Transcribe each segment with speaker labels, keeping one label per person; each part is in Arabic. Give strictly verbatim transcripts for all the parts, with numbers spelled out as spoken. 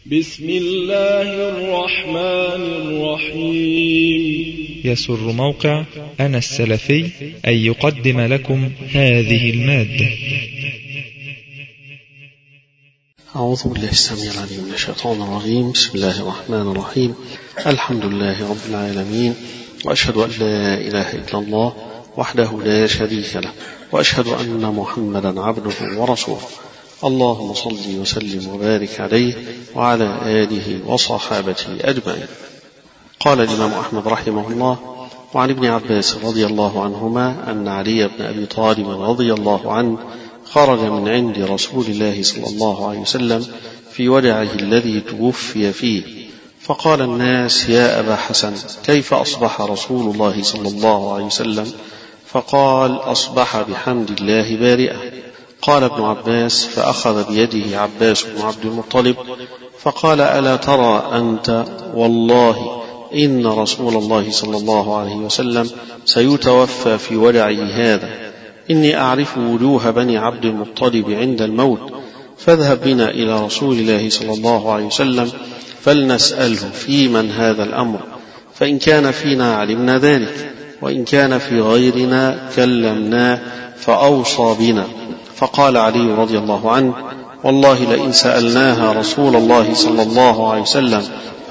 Speaker 1: بسم الله الرحمن الرحيم.
Speaker 2: يسر موقع أنا السلفي أن يقدم لكم هذه المادة.
Speaker 3: أعوذ بالله السميع العليم من الشيطان الرجيم. بسم الله الرحمن الرحيم. الحمد لله رب العالمين، وأشهد أن لا إله إلا الله وحده لا شريك له، وأشهد أن محمدا عبده ورسوله. اللهم صل وسلم وبارك عليه وعلى آله وصحابته أجمعين. قال الإمام أحمد رحمه الله: وعن ابن عباس رضي الله عنهما أن علي بن أبي طالب رضي الله عنه خرج من عند رسول الله صلى الله عليه وسلم في ودعه الذي توفي فيه، فقال الناس: يا أبا حسن، كيف أصبح رسول الله صلى الله عليه وسلم؟ فقال: أصبح بحمد الله بارئا. قال ابن عباس: فأخذ بيده عباس بن عبد المطلب فقال: ألا ترى أنت والله إن رسول الله صلى الله عليه وسلم سيتوفى في ودعه هذا، إني أعرف وجوه بني عبد المطلب عند الموت، فاذهب بنا إلى رسول الله صلى الله عليه وسلم فلنسأله في من هذا الأمر، فإن كان فينا علمنا ذلك، وإن كان في غيرنا كلمناه فأوصى بنا. فقال علي رضي الله عنه: والله لئن سألناها رسول الله صلى الله عليه وسلم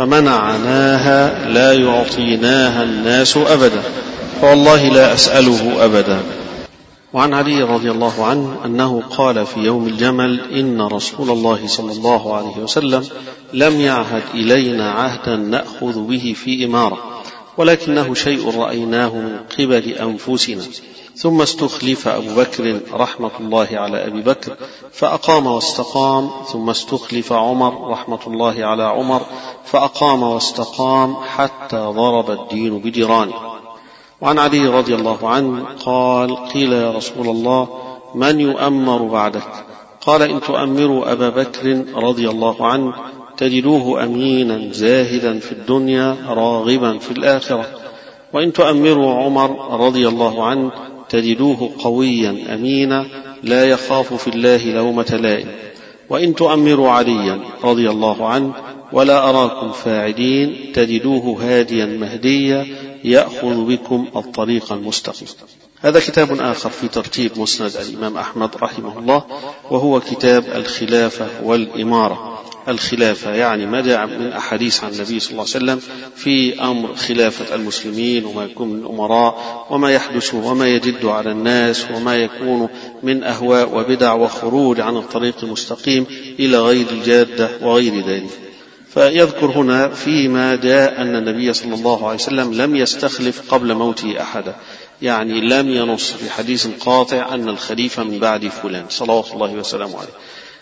Speaker 3: فمنعناها لا يعطيناها الناس أبدا، فوالله لا أسأله أبدا. وعن علي رضي الله عنه أنه قال في يوم الجمل: إن رسول الله صلى الله عليه وسلم لم يعهد إلينا عهدا نأخذ به في إمارة، ولكنه شيء رأيناه من قبل أنفسنا. ثم استخلف أبو بكر رحمة الله على أبي بكر فأقام واستقام، ثم استخلف عمر رحمة الله على عمر فأقام واستقام، حتى ضرب الدين بجيرانه. وعن علي رضي الله عنه قال: قيل يا رسول الله من يؤمر بعدك؟ قال: إن تؤمروا أبا بكر رضي الله عنه تجدوه أمينا زاهدا في الدنيا راغبا في الآخرة، وإن تؤمروا عمر رضي الله عنه تجدوه قويا أمينا لا يخاف في الله لومة لائم، وإن تؤمروا عليا رضي الله عنه ولا أراكم فاعلين تجدوه هاديا مهديا يأخذ بكم الطريق المستقيم. هذا كتاب آخر في ترتيب مسند الإمام أحمد رحمه الله، وهو كتاب الخلافة والإمارة. الخلافة يعني ما جاء من أحاديث عن النبي صلى الله عليه وسلم في أمر خلافة المسلمين، وما يكون من الأمراء، وما يحدث وما يجد على الناس، وما يكون من أهواء وبدع وخروج عن الطريق المستقيم إلى غير الجادة وغير ذلك. فيذكر هنا فيما جاء أن النبي صلى الله عليه وسلم لم يستخلف قبل موته أحدا، يعني لم ينص في حديث قاطع أن الخليفة من بعد فلان صلوات الله وسلامه عليه،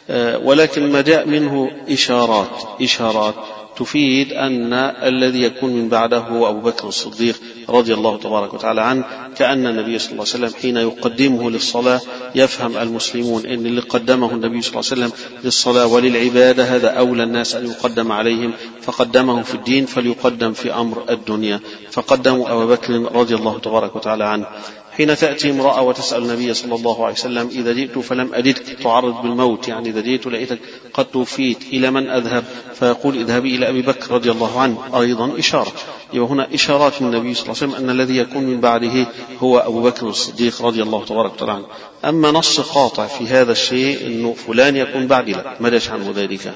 Speaker 3: ولكن ما جاء منه إشارات إشارات تفيد أن الذي يكون من بعده هو أبو بكر الصديق رضي الله تبارك وتعالى عنه، كأن النبي صلى الله عليه وسلم حين يقدمه للصلاة يفهم المسلمون أن اللي قدمه النبي صلى الله عليه وسلم للصلاة وللعبادة هذا أولى الناس أن يقدم عليهم، فقدمه في الدين فليقدم في أمر الدنيا، فقدموا أبو بكر رضي الله تبارك وتعالى عنه. حين تأتي امرأة وتسأل النبي صلى الله عليه وسلم: إذا جئت فلم أجدك تعرض بالموت، يعني إذا جئت لقيتك قد توفيت، إلى من أذهب؟ فيقول: اذهبي إلى أبي بكر رضي الله عنه. أيضا إشارة، وهنا إشارات من النبي صلى الله عليه وسلم أن الذي يكون من بعده هو أبو بكر الصديق رضي الله تبارك وتعالى عنه. أما نص قاطع في هذا الشيء أنه فلان يكون بعد، لا، ما جاء عنه ذلك.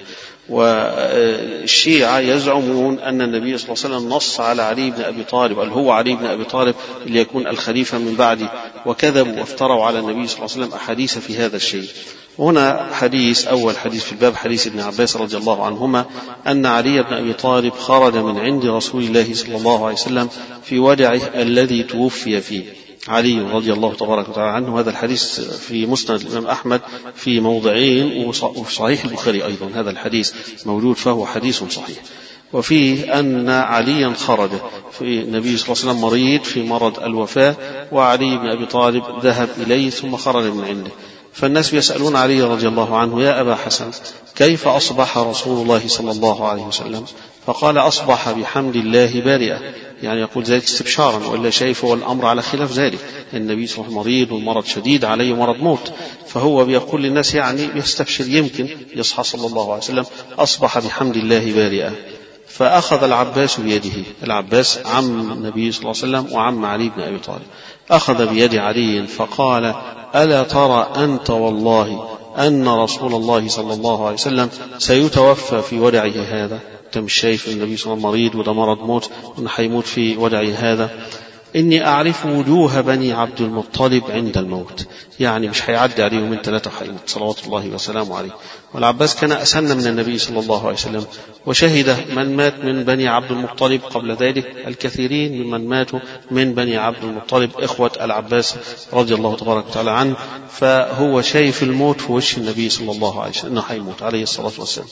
Speaker 3: والشيعة يزعمون أن النبي صلى الله عليه وسلم نص على علي بن أبي طالب، قال هو علي بن أبي طالب اللي يكون الخليفة من بعدي، وكذبوا وافتروا على النبي صلى الله عليه وسلم أحاديث في هذا الشيء. هنا حديث، أول حديث في الباب حديث ابن عباس رضي الله عنهما أن علي بن أبي طالب خرج من عند رسول الله صلى الله عليه وسلم في ودعه الذي توفي فيه. علي رضي الله تبارك وتعالى عنه، هذا الحديث في مسند الإمام أحمد في موضعين، وفي صحيح البخاري أيضا هذا الحديث موجود، فهو حديث صحيح. وفيه أن عليا خرج في النبي صلى الله عليه وسلم مريض في مرض الوفاة، وعلي بن أبي طالب ذهب إليه ثم خرج من عنده. فالناس يسألون علي رضي الله عنه: يا أبا حسن، كيف أصبح رسول الله صلى الله عليه وسلم؟ فقال: أصبح بحمد الله بارئا، يعني يقول ذلك استبشارا، وإلا شايف هو الأمر على خلاف ذلك. النبي صلى الله عليه وسلم مريض والمرض شديد عليه مرض موت، فهو بيقول للناس يعني يستبشر يمكن يصحى صلى الله عليه وسلم. أصبح بحمد الله بارئا. فأخذ العباس بيده، العباس عم النبي صلى الله عليه وسلم وعم علي بن أبي طالب، أخذ بيد علي فقال: ألا ترى أنت والله أن رسول الله صلى الله عليه وسلم سيتوفى في ودعه هذا؟ أنت مش شايف النبي صلى الله عليه وسلم مريض وده مرض موت وأنه حيموت في ودعه هذا؟ إني أعرف وجوه بني عبد المطلب عند الموت، يعني مش هيعدي عليه من ثلاثة حيموت صلوات الله وسلامه عليه. والعباس كان أسن من النبي صلى الله عليه وسلم، وشهد من مات من بني عبد المطلب قبل ذلك الكثيرين ممن ماتوا من بني عبد المطلب إخوة العباس رضي الله تبارك وتعالى عنه، فهو شايف الموت في وجه النبي صلى الله عليه وسلم أنه حيموت عليه الصلاة والسلام.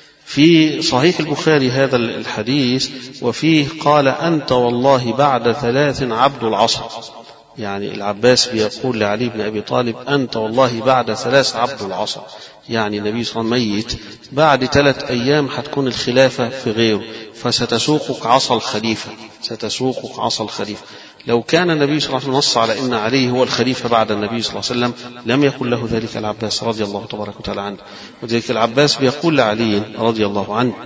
Speaker 3: في صحيح البخاري هذا الحديث، وفيه قال: أنت والله بعد ثلاث عبد العصر، يعني العباس بيقول لعلي بن أبي طالب: أنت والله بعد ثلاث عبد العصر، يعني النبي صلى الله عليه وسلم ميت بعد ثلاث أيام حتكون الخلافة في غيره، فستسوقك عصا الخليفة، ستسوقك عصا الخليفة. لو كان النبي صلى الله عليه وسلم نص على أن علي هو الخليفة بعد النبي صلى الله عليه وسلم لم يكن له ذلك العباس رضي الله تبارك وتعالى عنه. وذلك العباس بيقول لعلي رضي الله عنه: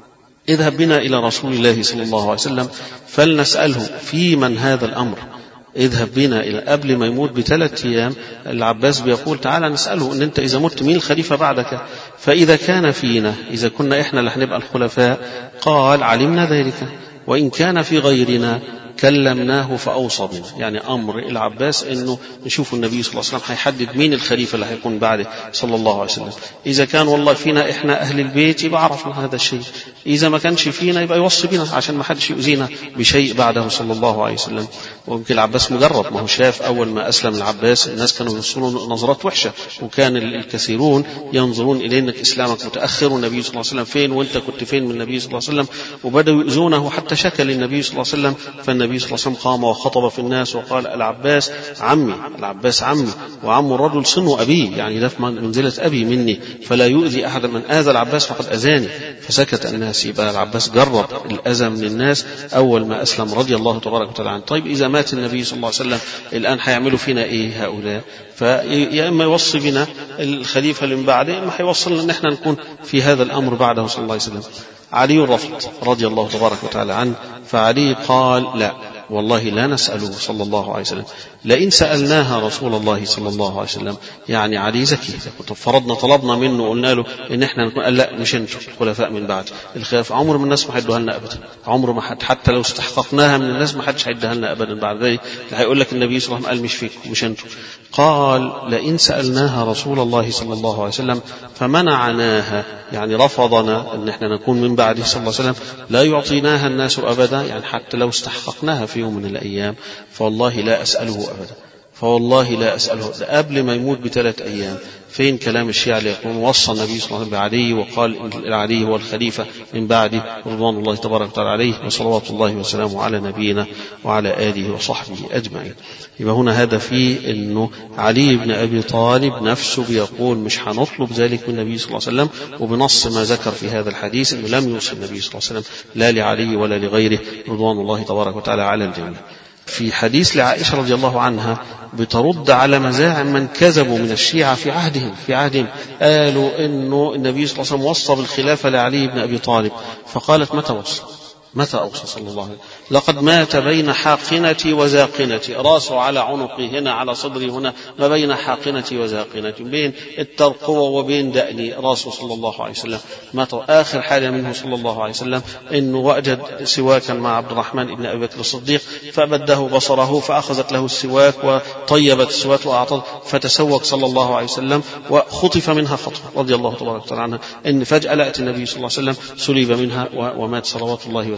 Speaker 3: اذهب بنا إلى رسول الله صلى الله عليه وسلم فلنسأله في من هذا الأمر. اذهب بنا إلى قبل ما يموت بثلاث أيام العباس بيقول: تعالى نسأله أن أنت إذا مت مين الخليفة بعدك؟ فإذا كان فينا، إذا كنا إحنا اللي هنبقى الخلفاء، قال: علمنا ذلك، وإن كان في غيرنا كلمناه فأوصى بنا. يعني أمر العباس أنه نشوف النبي صلى الله عليه وسلم هيحدد مين الخليفة اللي هيكون بعده صلى الله عليه وسلم. إذا كان والله فينا إحنا أهل البيت يبقى عرفنا هذا الشيء، إذا ما كانش فينا يبقى يوصي بنا عشان ما حدش يؤذينا بشيء بعده صلى الله عليه وسلم. ويمكن العباس مجرب، ما هو شاف أول ما أسلم العباس الناس كانوا يوصلون نظرات وحشة، وكان الكثيرون ينظرون إليه أنك إسلامك متأخر والنبي صلى الله عليه وسلم فين وأنت كنت فين من النبي صلى الله عليه وسلم، وبدأوا يؤذونه حتى شكى للنبي صلى الله عليه وسلم. فالنبي صلى الله عليه وسلم قام وخطب في الناس وقال: العباس عمي، العباس عمي، وعم الرجل صنو أبيه، يعني ده في منزلة أبي مني، فلا يؤذي أحد، من آذى العباس فقد أذاني. فسكت الناس. يبقى العباس جرب الأذى من الناس أول ما أسلم رضي الله تبارك وتعالى عنه. طيب إذا مات النبي صلى الله عليه وسلم الآن هيعملوا فينا إيه هؤلاء؟ فيا إما يوصي بنا الخليفة اللي من بعده، إما هيوصلنا أن احنا نكون في هذا الأمر بعده صلى الله عليه وسلم. علي رفض رضي الله تبارك وتعالى عنه، فعلي قال: لا والله لا نسأله صلى الله عليه وسلم، لئن سألناها رسول الله صلى الله عليه وسلم. يعني علي ذكي، فرضنا طلبنا منه وقلنا له ان احنا نكون، قال: لا مش انتم الخلفاء من بعد، الخلافة عمر من الناس ما حدوها لنا ابدا، عمر ما حد، حتى لو استحققناها من الناس ما حدش هيديها لنا ابدا بعد ذلك. هيقول لك النبي صلى الله عليه وسلم قال: مش فيكم، مش انتم. قال: لئن سألناها رسول الله صلى الله عليه وسلم فمنعناها، يعني رفضنا ان احنا نكون من بعده صلى الله عليه وسلم، لا يعطيناها الناس ابدا، يعني حتى لو استحققناها في يوم من الأيام، فوالله لا أسأله أبدا، فوالله لا أسأله. ده قبل ما يموت بثلاث أيام. فين كلام الشيعة اللي يقولون وصى النبي صلى الله عليه وسلم بعلي وقال إن علي هو الخليفة من بعده رضوان الله تبارك وتعالى عليه وصلوات الله وسلامه على نبينا وعلى آله وصحبه أجمعين. يبقى هنا هذا فيه إنه علي بن أبي طالب نفسه بيقول مش هنطلب ذلك من النبي صلى الله عليه وسلم، وبنص ما ذكر في هذا الحديث إنه لم يوصي النبي صلى الله عليه وسلم لا لعلي ولا لغيره رضوان الله تبارك وتعالى على الجميع. في حديث لعائشة رضي الله عنها بترد على مزاعم من كذبوا من الشيعة في عهدهم في عهدهم قالوا إنه النبي صلى الله عليه وسلم وصى بالخلافة لعلي بن أبي طالب، فقالت: متى وصى؟ متى أوصى صلى الله عليه وسلم؟ لقد مات بين حاقنتي وزاقنتي، راسه على عنقي هنا، على صدري هنا، ما بين حاقنتي وزاقنتي، بين الترقوة وبين دأني راسه صلى الله عليه وسلم. مات. آخر حاجة منه صلى الله عليه وسلم إنه وجد سواكا مع عبد الرحمن بن أبي بكر الصديق فبده بصره، فأخذت له السواك وطيبت السواك وأعطت، فتسوك صلى الله عليه وسلم وخطف منها خطفة رضي الله تبارك وتعالى عنها، إن فجأة لقت النبي صلى الله عليه وسلم سلب منها ومات صلوات الله وسلم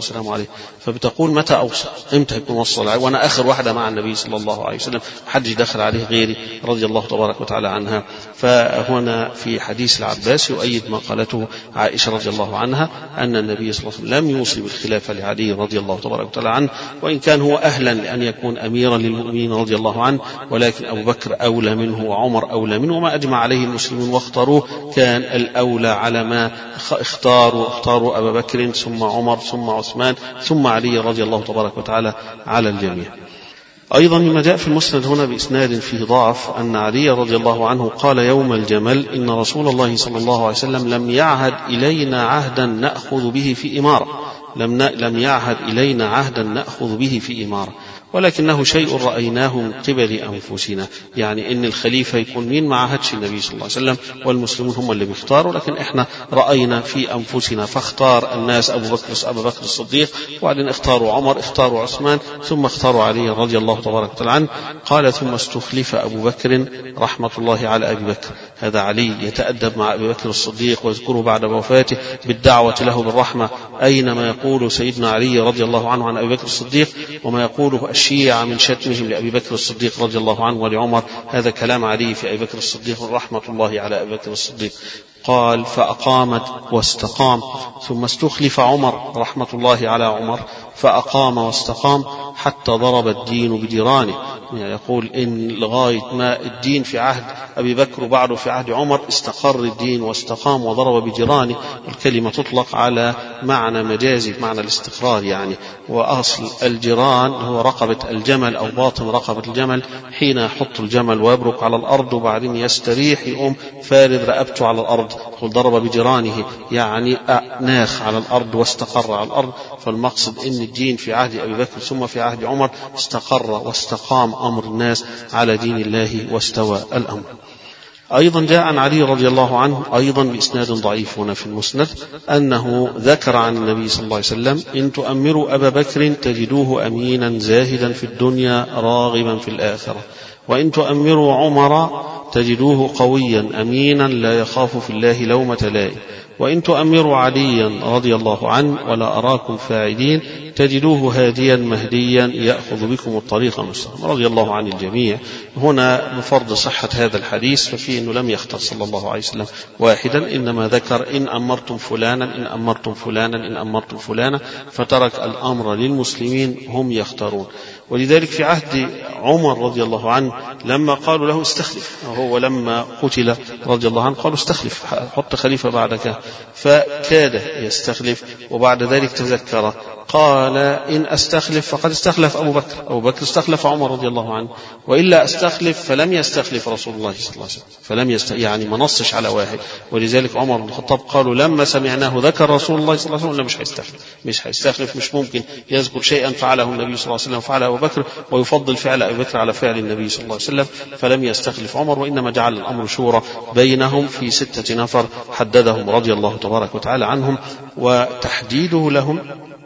Speaker 3: والسلام عليه. فبتقول متى أوصى؟ إمتى يكون وصل عليه وأنا آخر واحدة مع النبي صلى الله عليه وسلم، حدش دخل عليه غيري رضي الله تبارك وتعالى عنها. فهنا في حديث العباس يؤيد ما قالته عائشة رضي الله عنها أن النبي صلى الله عليه وسلم لم يوصي بالخلافة لعلي رضي الله تبارك وتعالى عنه، وإن كان هو أهلا لأن يكون أميرا للمؤمنين رضي الله عنه، ولكن أبو بكر أولى منه وعمر أولى منه، وما أجمع عليه المسلمون واختاروه كان الأولى على ما اختاروا اختاروا أبا بكر ثم عمر ثم عثمان ثم علي رضي الله تبارك وتعالى على الجميع. أيضا مما جاء في المسند هنا بإسناد فيه ضعف أن علي رضي الله عنه قال يوم الجمل إن رسول الله صلى الله عليه وسلم لم يعهد إلينا عهدا نأخذ به في إمارة لم لم يعهد إلينا عهدا نأخذ به في إمارة، ولكنه شيء رأيناه من قبل أنفسنا، يعني إن الخليفة يكون مين ما عهدش النبي صلى الله عليه وسلم والمسلمون هم اللي بيختاروا، لكن إحنا رأينا في أنفسنا فاختار الناس أبو بكر أبو بكر الصديق، وبعدين اختاروا عمر اختاروا عثمان ثم اختاروا علي رضي الله تبارك وتعالى عنه. قال ثم استخلف أبو بكر رحمة الله على أبي بكر. هذا علي يتأدب مع أبي بكر الصديق ويذكره بعد وفاته بالدعوة له بالرحمة، أينما يقول سيدنا علي رضي الله عنه عن أبي بكر الصديق وما يقوله الشيعة من شتمهم لأبي بكر الصديق رضي الله عنه ولعمر، هذا كلام علي في أبي بكر الصديق رحمة الله على أبي بكر الصديق. قال فأقامت واستقام. ثم استخلف عمر رحمة الله على عمر فأقام واستقام حتى ضرب الدين بديرانه، يعني يقول إن لغاية ما الدين في عهد أبي بكر وبعده في عهد عمر استقر الدين واستقام وضرب بديرانه. الكلمة تطلق على معنى مجازي معنى الاستقرار يعني، وأصل الجيران هو رقبة الجمل أو باطن رقبة الجمل، حين يحط الجمل ويبرك على الأرض وبعدين يستريح يقوم فارد رقبته على الأرض، قل ضرب بجيرانه يعني ناخ على الأرض واستقر على الأرض. فالمقصد إن الدين في عهد أبي بكر ثم في عهد عمر استقر واستقام أمر الناس على دين الله واستوى الأمر. أيضا جاء عن علي رضي الله عنه أيضا بإسناد ضعيف هنا في المسند أنه ذكر عن النبي صلى الله عليه وسلم إن تؤمروا أبا بكر تجدوه أمينا زاهدا في الدنيا راغبا في الآخرة، وإن تؤمروا عمر تجدوه قويا أمينا لا يخاف في الله لومة لائم، وإن تؤمروا عليا رضي الله عنه ولا أراكم فاعلين تجدوه هاديا مهديا يأخذ بكم الطريق المستقيم رضي الله عن الجميع. هنا بفرض صحة هذا الحديث ففيه أنه لم يختار صلى الله عليه وسلم واحدا، إنما ذكر إن أمرتم فلانا إن أمرتم فلانا إن أمرتم فلانا، فترك الأمر للمسلمين هم يختارون. ولذلك في عهد عمر رضي الله عنه لما قالوا له استخلف، وهو لما قتل رضي الله عنه قالوا استخلف حط خليفة بعدك، فكاد يستخلف وبعد ذلك تذكر قال إن أستخلف فقد استخلف أبو بكر أبو بكر استخلف عمر رضي الله عنه، وإلا أستخلف فلم يستخلف رسول الله صلى الله عليه وسلم فلم يست... يعني ما نصش على واحد. ولذلك عمر بن الخطاب قالوا لما سمعناه ذكر رسول الله صلى الله عليه وسلم مش هيستخلف مش هيستخلف مش ممكن يذكر شيئا فعله النبي صلى الله عليه وسلم وفعله أبو بكر ويفضل فعل أبي بكر على فعل النبي صلى الله عليه وسلم، فلم يستخلف عمر، وإنما جعل الأمر شورى بينهم في ستة نفر حددهم رضي الله تبارك وتعالى عنهم. وتحديده لهم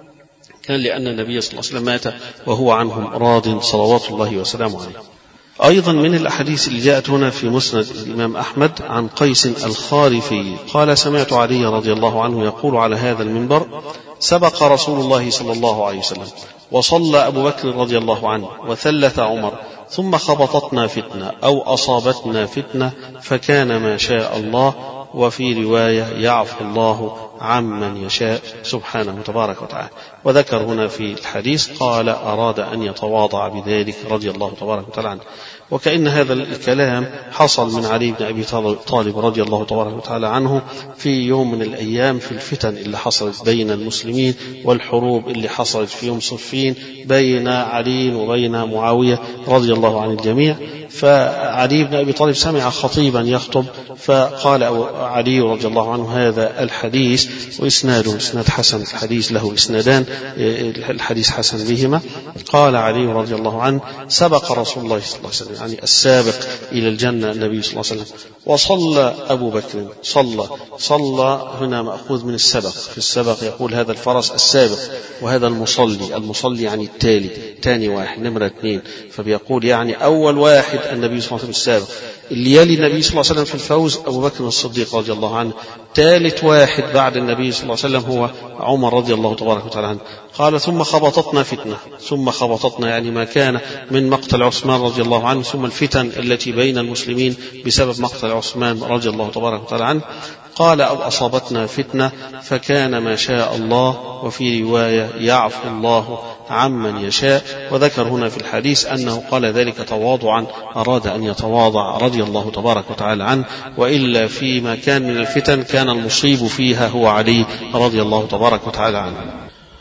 Speaker 3: كان لأن النبي صلى الله عليه وسلم مات وهو عنهم راض صلوات الله وسلامه عليه. أيضا من الأحاديث اللي جاءت هنا في مسند الإمام أحمد عن قيس الخارفي قال سمعت علي رضي الله عنه يقول على هذا المنبر سبق رسول الله صلى الله عليه وسلم وصلى أبو بكر رضي الله عنه وثلث عمر ثم خبطتنا فتنة أو أصابتنا فتنة فكان ما شاء الله، وفي رواية يعفو الله عمن يشاء سبحانه تبارك وتعالى. وذكر هنا في الحديث قال أراد أن يتواضع بذلك رضي الله تبارك وتعالى عنه. وكأن هذا الكلام حصل من علي بن أبي طالب رضي الله تبارك وتعالى عنه في يوم من الأيام في الفتن اللي حصلت بين المسلمين والحروب اللي حصلت في يوم صفين بين علي وبين معاوية رضي الله عن الجميع. فعلي بن أبي طالب سمع خطيبا يخطب فقال علي رضي الله عنه هذا الحديث وإسناده إسناد حسن، الحديث له إسنادان الحديث حسن بهما. قال علي رضي الله عنه سبق رسول الله صلى الله عليه وسلم يعني السابق إلى الجنة النبي صلى الله عليه وسلم، وصلى أبو بكر صلى صلى هنا مأخوذ من السبق، في السبق يقول هذا الفرس السابق وهذا المصلي المصلي يعني التالي تاني واحد نمرة اثنين، فبيقول يعني أول واحد النبي صلى الله عليه وسلم السابق، اللي يلي النبي صلى الله عليه وسلم في الفوز أبو بكر الصديق رضي الله عنه، ثالث واحد بعد النبي صلى الله عليه وسلم هو عمر رضي الله تبارك وتعالى عنه. قال ثم خبطتنا فتنة، ثم خبطتنا يعني ما كان من مقتل عثمان رضي الله عنه، ثم الفتن التي بين المسلمين بسبب مقتل عثمان رضي الله تبارك وتعالى عنه. قال أو أصابتنا فتنة فكان ما شاء الله، وفي رواية يعفو الله عمن يشاء. وذكر هنا في الحديث أنه قال ذلك تواضعا، أراد أن يتواضع رضي الله تبارك وتعالى عنه، وإلا فيما كان من الفتن كان المصيب فيها هو علي رضي الله تبارك وتعالى عنه.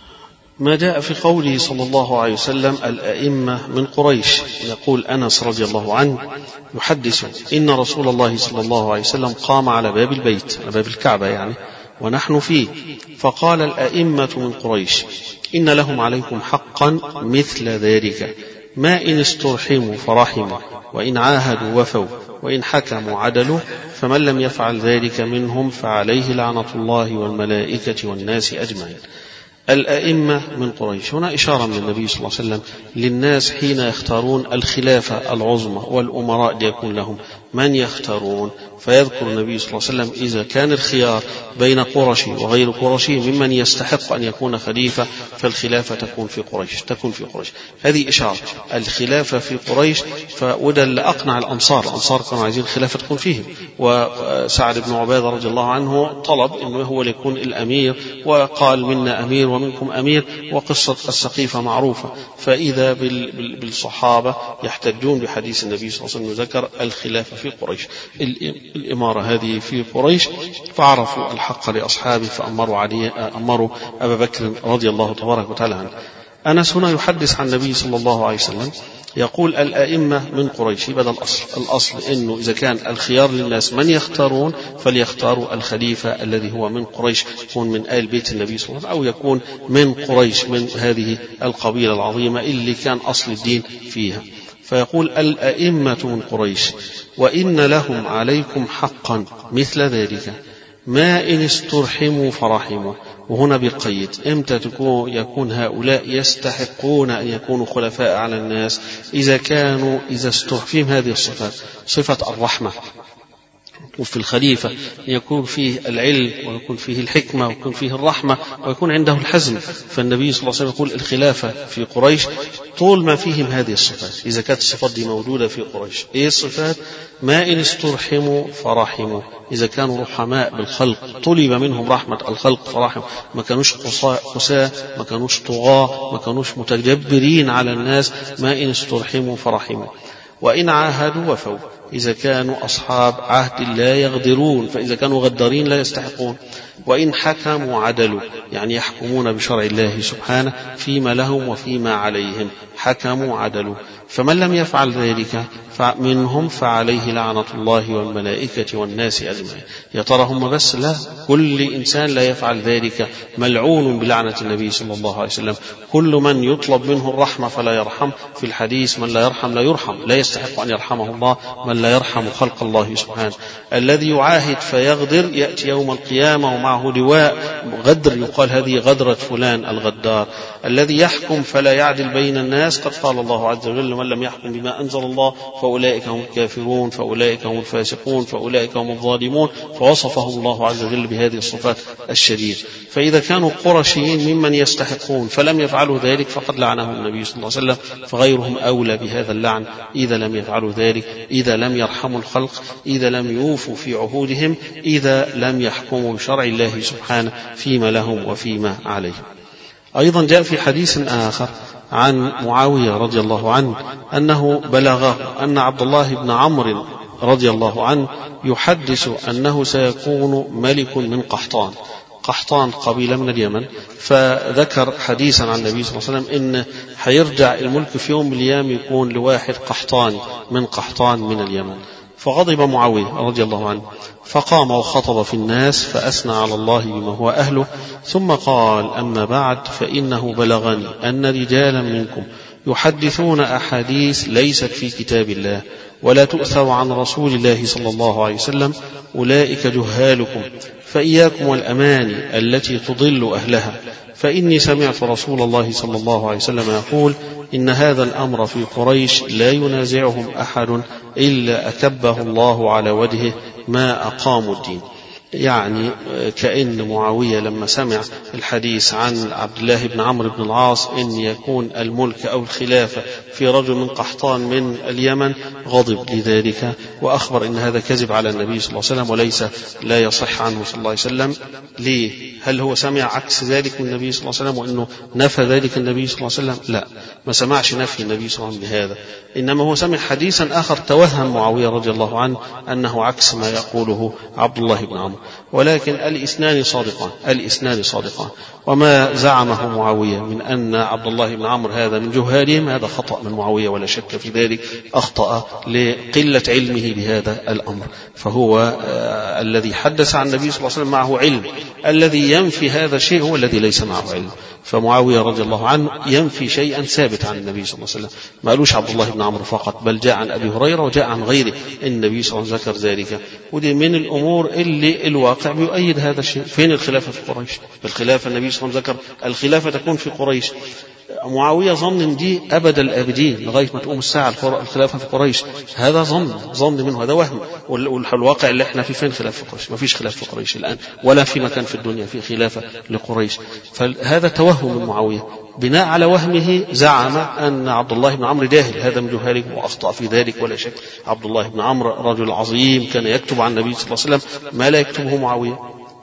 Speaker 3: ما جاء في قوله صلى الله عليه وسلم الأئمة من قريش، يقول أنس رضي الله عنه يحدث إن رسول الله صلى الله عليه وسلم قام على باب البيت، على باب الكعبة يعني، ونحن فيه، فقال الأئمة من قريش إن لهم عليكم حقا مثل ذلك، ما إن استرحموا فرحموا، وإن عاهدوا وفوا، وإن حكموا عدلوا، فمن لم يفعل ذلك منهم فعليه لعنة الله والملائكة والناس أجمعين. الأئمة من قريش هنا إشارة من النبي صلى الله عليه وسلم للناس حين يختارون الخلافة العظمى والأمراء ليكون لهم من يختارون، فيذكر النبي صلى الله عليه وسلم إذا كان الخيار بين قرشي وغير قرشي ممن يستحق أن يكون خليفة فالخلافة تكون في قريش، تكون في قريش. هذه إشارة الخلافة في قريش، فوده اللي أقنع الأنصار، الأنصار كانوا عايزين الخلافة تكون فيهم، وسعد بن عبادة رضي الله عنه طلب أنه هو ليكون الأمير، وقال منا أمير ومنكم أمير، وقصة السقيفة معروفة. فإذا بالصحابة يحتجون بحديث النبي صلى الله عليه وسلم ذكر الخلافة في قريش، الإمارة هذه في قريش، فعرفوا الحق لأصحابه فأمروا علي أمروا أبا بكر رضي الله تبارك وتعالى عنه. أنس هنا يحدث عن النبي صلى الله عليه وسلم يقول الأئمة من قريش، بدل الأصل الأصل إنه إذا كان الخيار للناس من يختارون فليختاروا الخليفة الذي هو من قريش، يكون من آل بيت النبي صلى الله عليه وسلم، أو يكون من قريش، من هذه القبيلة العظيمة اللي كان أصل الدين فيها. فيقول الأئمة من قريش وإن لهم عليكم حقا مثل ذلك، ما إن استرحموا فرحموا. وهنا بالقيد إمتى يكون هؤلاء يستحقون أن يكونوا خلفاء على الناس؟ إذا كانوا إذا استرحم هذه الصفات، صفة الرحمة، وفي الخليفة يكون فيه العلم ويكون فيه الحكمة ويكون فيه الرحمة ويكون عنده الحزم. فالنبي صلى الله عليه وسلم يقول الخلافة في قريش طول ما فيهم هذه الصفات. إذا كانت الصفات دي موجودة في قريش، إيه الصفات؟ ما إن استرحموا فرحموا، إذا كانوا رحماء بالخلق طلب منهم رحمة الخلق فرحموا، ما كانوش قساة، ما كانوش طغاة، ما كانوش متجبرين على الناس، ما إن استرحموا فرحموا. وإن عاهدوا وفوا، إذا كانوا أصحاب عهد لا يغدرون، فإذا كانوا غدارين لا يستحقون. وإن حكموا عدلوا، يعني يحكمون بشرع الله سبحانه فيما لهم وفيما عليهم، حكموا عدلوا. فمن لم يفعل ذلك منهم فعليه لعنة الله والملائكة والناس أجمعين. يا ترى هم بس؟ لا، كل إنسان لا يفعل ذلك ملعون بلعنة النبي صلى الله عليه وسلم. كل من يطلب منه الرحمة فلا يرحم، في الحديث من لا يرحم لا يرحم، لا يستحق أن يرحمه الله من لا يرحم خلق الله سبحانه. الذي يعاهد فيغدر يأتي يوم القيامة ومعه لواء غدر، يقال هذه غدرة فلان الغدار. الذي يحكم فلا يعدل بين الناس، قد قال الله عز وجل من لم يحكم بما أنزل الله فأولئك هم الكافرون، فأولئك هم الفاسقون، فأولئك هم الظالمون. فوصفهم الله عز وجل بهذه الصفات الشديدة. فإذا كانوا قرشيين ممن يستحقون فلم يفعلوا ذلك فقد لعنهم النبي صلى الله عليه وسلم، فغيرهم أولى بهذا اللعن إذا لم يفعلوا ذلك، إذا لم يرحموا الخلق، إذا لم يوفوا في عهودهم، إذا لم يحكموا بشرع الله سبحانه فيما لهم وفيما عليهم. أيضا جاء في حديث آخر عن معاوية رضي الله عنه أنه بلغه أن عبد الله بن عمرو رضي الله عنه يحدث أنه سيكون ملك من قحطان. قحطان قبيلة من اليمن، فذكر حديثا عن النبي صلى الله عليه وسلم إن حيرجع الملك في يوم من الأيام يكون لواحد قحطاني من قحطان من اليمن. فغضب معاوية رضي الله عنه، فقام وخطب في الناس فأثنى على الله بما هو أهله، ثم قال أما بعد فإنه بلغني أن رجالا منكم يحدثون أحاديث ليست في كتاب الله ولا تؤثر عن رسول الله صلى الله عليه وسلم، أولئك جهالكم، فإياكم والأماني التي تضل أهلها، فإني سمعت رسول الله صلى الله عليه وسلم يقول إن هذا الأمر في قريش لا ينازعهم أحد إلا أكبه الله على وجهه ما أقاموا الدين. يعني كأن معاوية لما سمع الحديث عن عبد الله بن عمرو بن العاص إن يكون الملك أو الخلافة في رجل من قحطان من اليمن غضب لذلك وأخبر إن هذا كذب على النبي صلى الله عليه وسلم وليس لا يصح عنه صلى الله عليه وسلم. ليه؟ هل هو سمع عكس ذلك من النبي صلى الله عليه وسلم وأنه نفى ذلك النبي صلى الله عليه وسلم؟ لا، ما سمعش نفي النبي صلى الله عليه وسلم بهذا، إنما هو سمع حديثا آخر توهم معاوية رضي الله عنه أنه عكس ما يقوله عبد الله بن عمرو. ولكن الإثنان صادقان، الإثنان صادقان. وما زعمه معاوية من أن عبد الله بن عمرو هذا من جهالهم هذا خطأ من معاوية ولا شك في ذلك، أخطأ لقلة علمه بهذا الأمر. فهو آه الذي حدث عن النبي صلى الله عليه وسلم معه علم، الذي ينفي هذا الشيء هو الذي ليس معه علم. فمعاوية رضي الله عنه ينفي شيئا ثابت عن النبي صلى الله عليه وسلم، ما قالوش عبد الله بن عمرو فقط، بل جاء عن أبي هريرة وجاء عن غيره النبي صلى الله عليه وسلم ذكر ذلك. ودي من الأمور اللي الواقع بيؤيد هذا الشيء. فين الخلافة في قريش؟ الخلافة النبي صلى الله عليه وسلم ذكر الخلافة تكون في قريش. معاوية ظن ان دي أبد الآبدين لغاية ما تقوم الساعة الخلافة في قريش، هذا ظن ظن منه، هذا وهم. والواقع اللي احنا فيه فين خلافة في قريش؟ ما فيش خلاف في قريش الآن ولا في مكان في الدنيا في خلافة لقريش. فهذا توهم من معاوية، بناء على وهمه زعم أن عبد الله بن عمرو جاهل، هذا من جهاله وأخطأ في ذلك ولا شك. عبد الله بن عمرو رجل عظيم كان يكتب عن النبي صلى الله عليه وسلم ما لا يكتبه معاوية.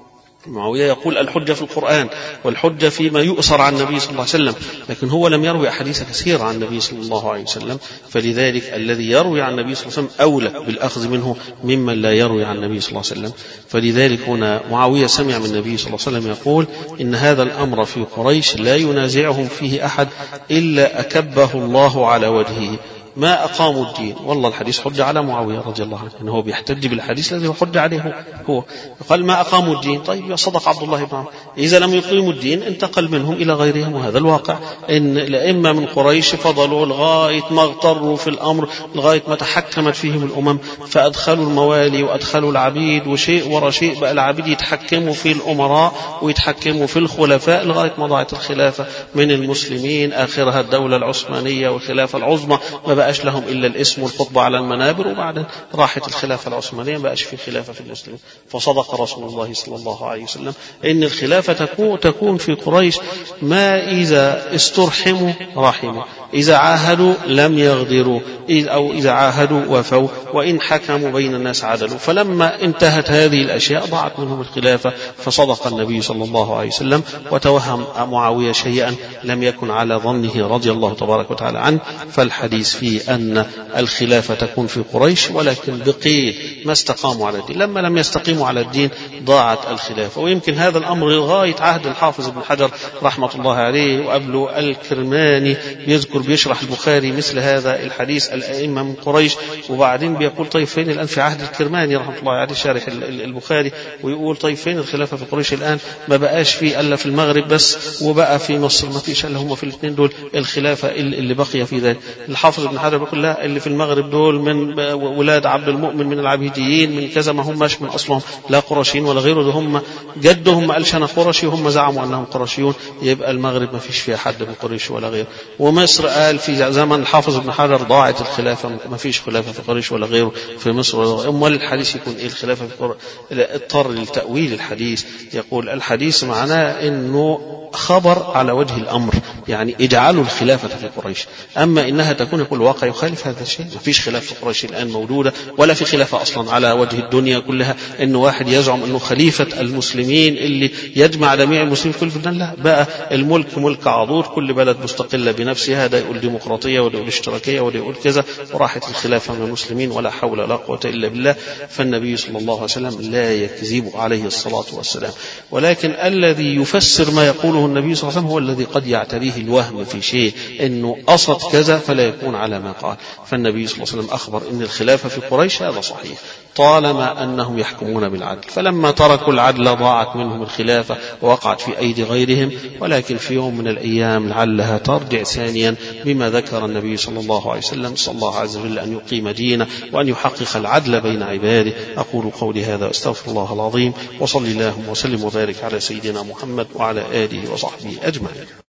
Speaker 3: معاوية يقول الحجة في القرآن والحجة فيما يؤثر عن النبي صلى الله عليه وسلم، لكن هو لم يروي أحاديث كثيرة عن النبي صلى الله عليه وسلم، فلذلك الذي يروي عن النبي صلى الله عليه وسلم أولى بالأخذ منه ممن لا يروي عن النبي صلى الله عليه وسلم. فلذلك هنا معاوية سمع من النبي صلى الله عليه وسلم يقول إن هذا الأمر في قريش لا ينازعهم فيه أحد إلا أكبه الله على وجهه ما أقاموا الدين. والله الحديث حجة على معاوية رضي الله عنه، إنه هو بيحتج بالحديث الذي هو حجة عليه. هو قال ما أقاموا الدين، طيب صدق عبد الله بن عمرو، إذا لم يقيموا الدين انتقل منهم إلى غيرهم. وهذا الواقع، إن الأئمة من قريش فضلوا لغاية ما اغتروا في الأمر، لغاية ما تحكمت فيهم الأمم فأدخلوا الموالي وأدخلوا العبيد، وشيء ورا شيء بقى العبيد يتحكموا في الأمراء ويتحكموا في الخلفاء لغاية ما ضاعت الخلافة من المسلمين، آخرها الدولة العثمانية والخلافة العظمى، ما بقاش لهم إلا الاسم والخطبة على المنابر، وبعدين راحت الخلافة العثمانية ما بقاش في خلافة في المسلمين. فصدق رسول الله صلى الله عليه وسلم إن الخلافة تكون, تكون في قريش ما إذا استرحموا رحموا، إذا عاهدوا لم يغدروا، أو إذا عاهدوا وفوا، وإن حكموا بين الناس عدلوا. فلما انتهت هذه الأشياء ضاعت منهم الخلافة. فصدق النبي صلى الله عليه وسلم وتوهم معاوية شيئا لم يكن على ظنه رضي الله تبارك وتعالى عنه. فالحديث فيه أن الخلافة تكون في قريش، ولكن بقيد ما استقاموا على الدين. لما لم يستقيموا على الدين ضاعت الخلافة. ويمكن هذا الأمر لغاية عهد الحافظ ابن حجر رحمة الله عليه، وقبله الكرماني بيذكر بيشرح البخاري مثل هذا الحديث الأئمة من قريش، وبعدين بيقول طيب فين الآن في عهد الكرماني رحمة الله عليه شارح البخاري، ويقول طيب فين الخلافة في قريش الآن؟ ما بقاش فيه إلا في المغرب بس، وبقى في مصر ما فيش إلا هم في الاثنين دول الخلافة اللي بقي في ذلك. الحافظ ابن حجر بيقول لا، اللي في المغرب دول من ولاد عبد المؤمن من العبيديين من كذا، ما هماش من أصلهم لا قرشيين ولا غيره، ده هم جدهم ما قالش أنا قرشي وهم زعموا أنهم قرشيون، يبقى المغرب ما فيش فيها حد من قريش ولا غيره. ومصر قال في زمن الحافظ ابن حجر ضاعت الخلافة، ما فيش خلافة في قريش ولا غيره في مصر ولا غيره. أمال الحديث يكون إيه الخلافة في قريش؟ اضطر للتأويل الحديث. يقول الحديث معناه إنه خبر على وجه الأمر، يعني اجعلوا الخلافة في قريش. أما إنها تكون يقول الواقع يخالف هذا الشيء. ما فيش خلاف في قريش الآن موجودة، ولا في خلافة أصلا على وجه الدنيا كلها، إنه واحد يزعم إنه خليفة المسلمين اللي يجمع جميع المسلمين في كل بلدان. لا، بقى الملك ملك عضوض، كل بلد مستقلة بنفسها، ده يقول ديمقراطية وده يقول اشتراكية وده يقول كذا، وراحت الخلافة من المسلمين ولا حول ولا قوة إلا بالله. فالنبي صلى الله عليه وسلم لا يكذب عليه الصلاة والسلام. ولكن الذي يفسر ما يقوله النبي صلى الله عليه وسلم هو الذي قد يعتريه الوهم في شيء، إنه قصد كذا فلا يكون على ما قال. فالنبي صلى الله عليه وسلم أخبر إن الخلافة في قريش هذا صحيح طالما أنهم يحكمون بالعدل. فلما تركوا العدل ضاعت منهم الخلافة ووقعت في أيدي غيرهم. ولكن في يوم من الأيام لعلها ترجع ثانيا بما ذكر النبي صلى الله عليه وسلم. صلى الله عز وجل أن يقيم دينه وأن يحقق العدل بين عباده. أقول قولي هذا أستغفر الله العظيم، وصلي اللهم وسلم وبارك على سيدنا محمد وعلى آله وصحبه أجمعين.